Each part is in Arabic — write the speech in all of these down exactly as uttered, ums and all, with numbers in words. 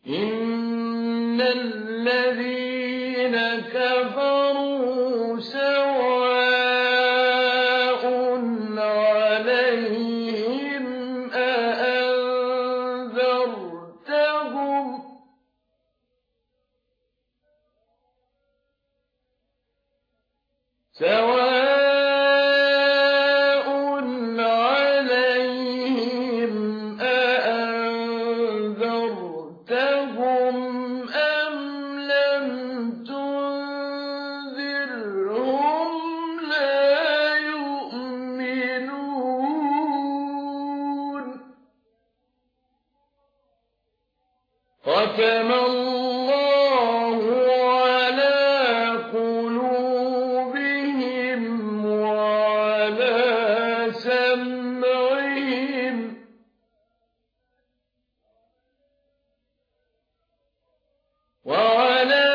إن الذين كفروا سواء عليهم أأنذرتهم سواء عليهم أأنذرتهم أم لم تنذرهم لا يؤمنون ختم الله على قلوبهم وعلى سمعهم وعلى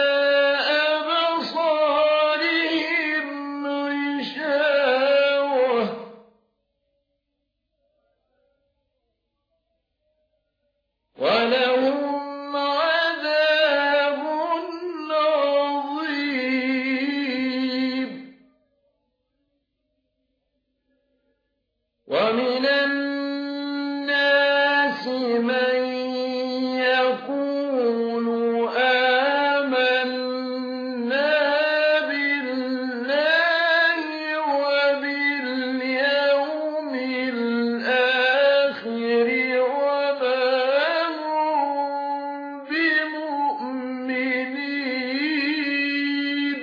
أبصارهم غشاوة ولهم عذاب عظيم ومن الناس من يقول آمنا بالله وباليوم الآخر وما هم بمؤمنين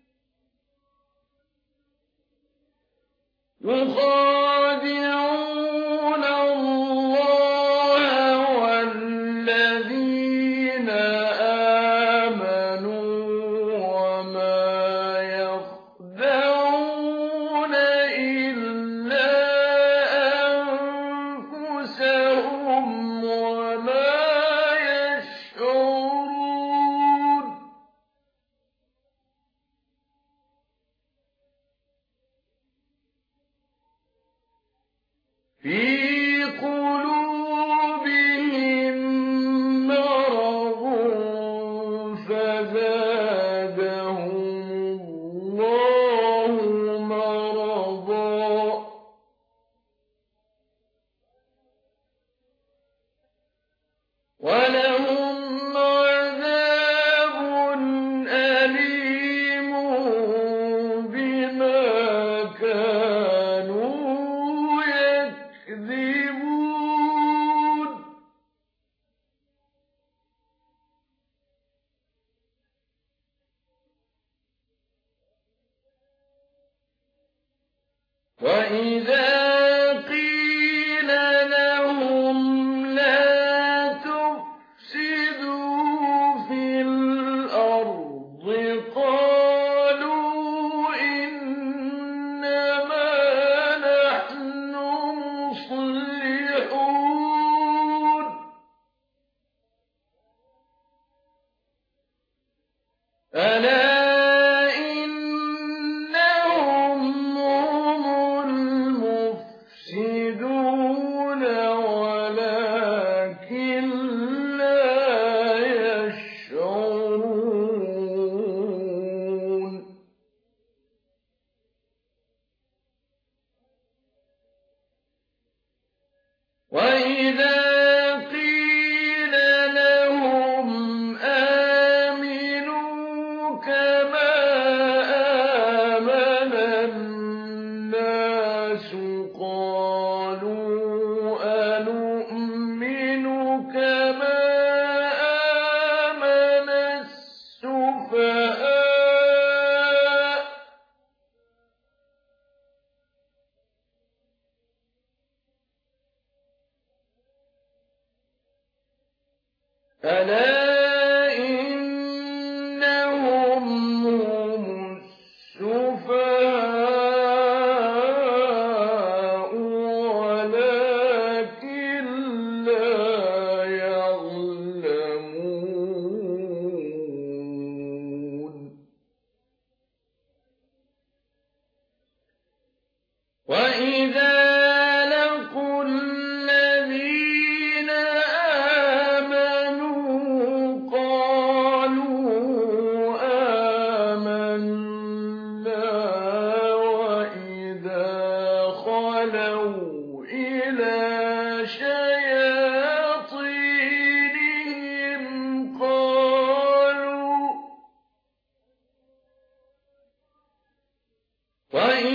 يخادعون الله والذين آمنوا وما يخدعون إلا أنفسهم وما يشعرون في قلوبهم مرض فزادهم الله مرضا ولهم عذاب أليم بما كانوا يكذبون وإذا قيل لهم لا تفسدوا في الأرض قالوا إنما نحن مصلحون ألا إنهم هم المفسدون ولكن لا يشعرون وإذا قيل لهم آمنوا كما آمن الناس قالوا أنؤمن كما آمن السفهاء ألا إنهم هم السفهاء ولكن لا يعلمون وإذا لقوا الذين آمنوا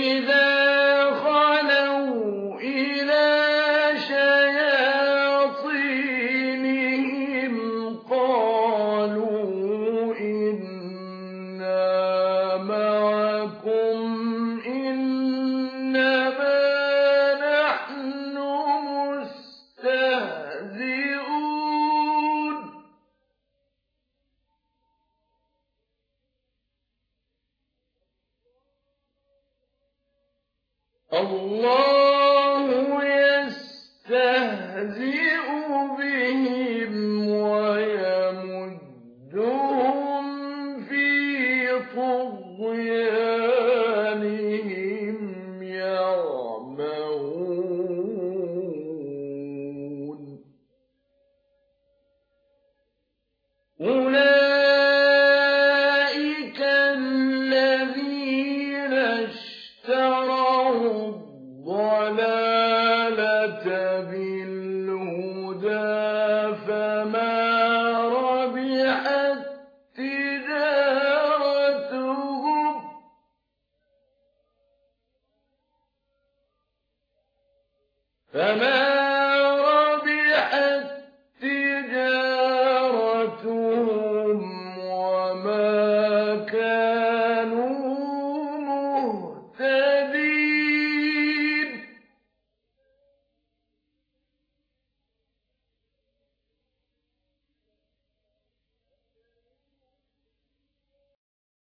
وَإِذَا خَلَوْا إِلَىٰ شَيَاطِينِهِمْ قَالُوا إِنَّا مَعَكُمْ إِنَّمَا نَحْنُ مُسْتَهْزِئُونَ اللَّهُ يَسْتَهْزِئُ بِهِمْ وَيَمُدُّهُمْ فِي طُغْيَانِهِمْ يَعْمَهُونَ أُولَٰئِكَ الَّذِينَ اشْتَرَوُا الضَّلَالَةَ بِالْهُدَىٰ فَمَا رَبِحَت تِّجَارَتُهُمْ فَمَا